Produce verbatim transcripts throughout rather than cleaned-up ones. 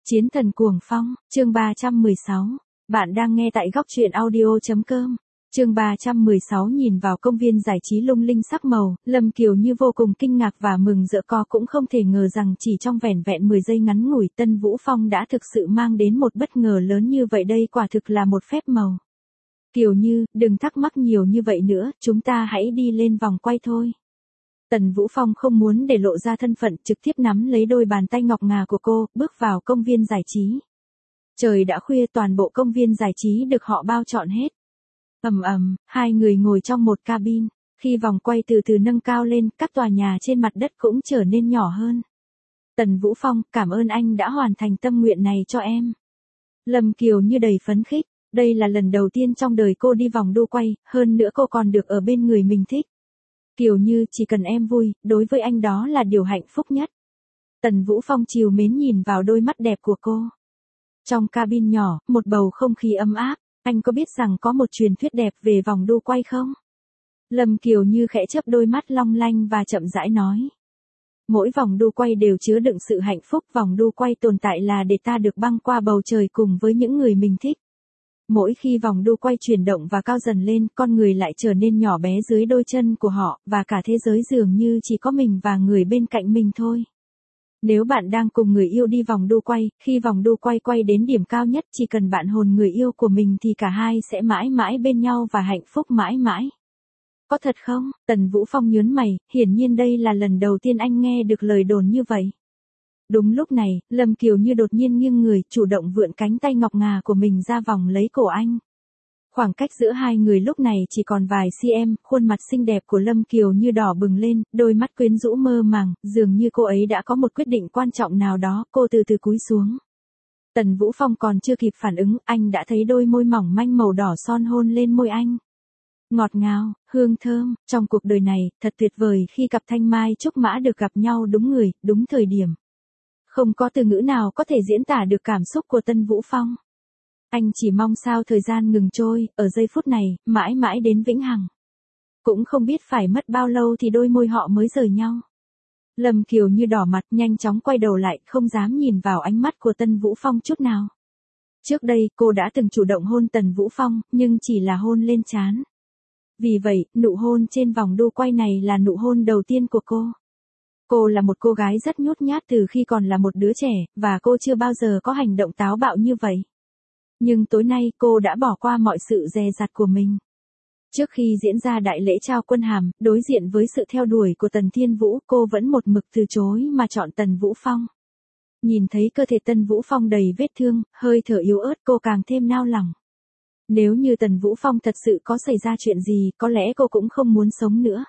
Chiến thần cuồng phong, chương ba trăm mười sáu. Bạn đang nghe tại góc truyện audio.com. Chương ba trăm mười sáu. Nhìn vào công viên giải trí lung linh sắc màu, Lâm Kiều Như vô cùng kinh ngạc và mừng rỡ, co cũng không thể ngờ rằng chỉ trong vẻn vẹn mười giây ngắn ngủi, Tân Vũ Phong đã thực sự mang đến một bất ngờ lớn như vậy, đây quả thực là một phép màu. Kiều Như, đừng thắc mắc nhiều như vậy nữa, chúng ta hãy đi lên vòng quay thôi. Tần Vũ Phong không muốn để lộ ra thân phận, trực tiếp nắm lấy đôi bàn tay ngọc ngà của cô, bước vào công viên giải trí. Trời đã khuya, toàn bộ công viên giải trí được họ bao trọn hết. Ầm ầm, hai người ngồi trong một cabin, khi vòng quay từ từ nâng cao lên, các tòa nhà trên mặt đất cũng trở nên nhỏ hơn. Tần Vũ Phong, cảm ơn anh đã hoàn thành tâm nguyện này cho em. Lâm Kiều Như đầy phấn khích, đây là lần đầu tiên trong đời cô đi vòng đu quay, hơn nữa cô còn được ở bên người mình thích. Kiều Như, chỉ cần em vui, đối với anh đó là điều hạnh phúc nhất. Tần Vũ Phong trìu mến nhìn vào đôi mắt đẹp của cô. Trong cabin nhỏ, một bầu không khí ấm áp, anh có biết rằng có một truyền thuyết đẹp về vòng đu quay không? Lâm Kiều Như khẽ chớp đôi mắt long lanh và chậm rãi nói. Mỗi vòng đu quay đều chứa đựng sự hạnh phúc, vòng đu quay tồn tại là để ta được băng qua bầu trời cùng với những người mình thích. Mỗi khi vòng đu quay chuyển động và cao dần lên, con người lại trở nên nhỏ bé dưới đôi chân của họ, và cả thế giới dường như chỉ có mình và người bên cạnh mình thôi. Nếu bạn đang cùng người yêu đi vòng đu quay, khi vòng đu quay quay đến điểm cao nhất, chỉ cần bạn hôn người yêu của mình thì cả hai sẽ mãi mãi bên nhau và hạnh phúc mãi mãi. Có thật không? Tần Vũ Phong nhướng mày, hiển nhiên đây là lần đầu tiên anh nghe được lời đồn như vậy. Đúng lúc này, Lâm Kiều Như đột nhiên nghiêng người, chủ động vươn cánh tay ngọc ngà của mình ra vòng lấy cổ anh. Khoảng cách giữa hai người lúc này chỉ còn vài cm, khuôn mặt xinh đẹp của Lâm Kiều Như đỏ bừng lên, đôi mắt quyến rũ mơ màng, dường như cô ấy đã có một quyết định quan trọng nào đó, cô từ từ cúi xuống. Tần Vũ Phong còn chưa kịp phản ứng, anh đã thấy đôi môi mỏng manh màu đỏ son hôn lên môi anh. Ngọt ngào, hương thơm, trong cuộc đời này, thật tuyệt vời khi cặp thanh mai trúc mã được gặp nhau đúng người, đúng thời điểm. Không có từ ngữ nào có thể diễn tả được cảm xúc của Tân Vũ Phong. Anh chỉ mong sao thời gian ngừng trôi, ở giây phút này, mãi mãi đến vĩnh hằng. Cũng không biết phải mất bao lâu thì đôi môi họ mới rời nhau. Lâm Kiều Như đỏ mặt, nhanh chóng quay đầu lại, không dám nhìn vào ánh mắt của Tân Vũ Phong chút nào. Trước đây, cô đã từng chủ động hôn Tần Vũ Phong, nhưng chỉ là hôn lên trán. Vì vậy, nụ hôn trên vòng đu quay này là nụ hôn đầu tiên của cô. Cô là một cô gái rất nhút nhát từ khi còn là một đứa trẻ, và cô chưa bao giờ có hành động táo bạo như vậy. Nhưng tối nay cô đã bỏ qua mọi sự dè dặt của mình. Trước khi diễn ra đại lễ trao quân hàm, đối diện với sự theo đuổi của Tần Thiên Vũ, cô vẫn một mực từ chối mà chọn Tần Vũ Phong. Nhìn thấy cơ thể Tần Vũ Phong đầy vết thương, hơi thở yếu ớt, cô càng thêm nao lòng. Nếu như Tần Vũ Phong thật sự có xảy ra chuyện gì, có lẽ cô cũng không muốn sống nữa.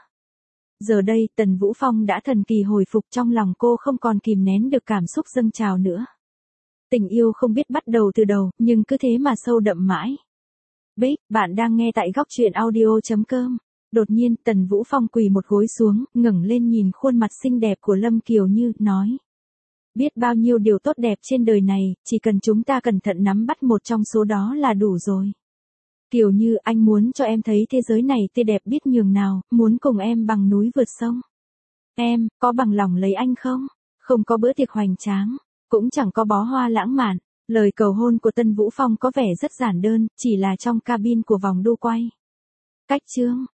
Giờ đây, Tần Vũ Phong đã thần kỳ hồi phục, trong lòng cô không còn kìm nén được cảm xúc dâng trào nữa. Tình yêu không biết bắt đầu từ đầu, nhưng cứ thế mà sâu đậm mãi. Bích, bạn đang nghe tại góc truyện audio.com. Đột nhiên, Tần Vũ Phong quỳ một gối xuống, ngẩng lên nhìn khuôn mặt xinh đẹp của Lâm Kiều Như, nói. Biết bao nhiêu điều tốt đẹp trên đời này, chỉ cần chúng ta cẩn thận nắm bắt một trong số đó là đủ rồi. Kiều Như, anh muốn cho em thấy thế giới này tươi đẹp biết nhường nào, muốn cùng em bằng núi vượt sông. Em, có bằng lòng lấy anh không? Không có bữa tiệc hoành tráng, cũng chẳng có bó hoa lãng mạn. Lời cầu hôn của Tân Vũ Phong có vẻ rất giản đơn, chỉ là trong cabin của vòng đu quay. Cách chương,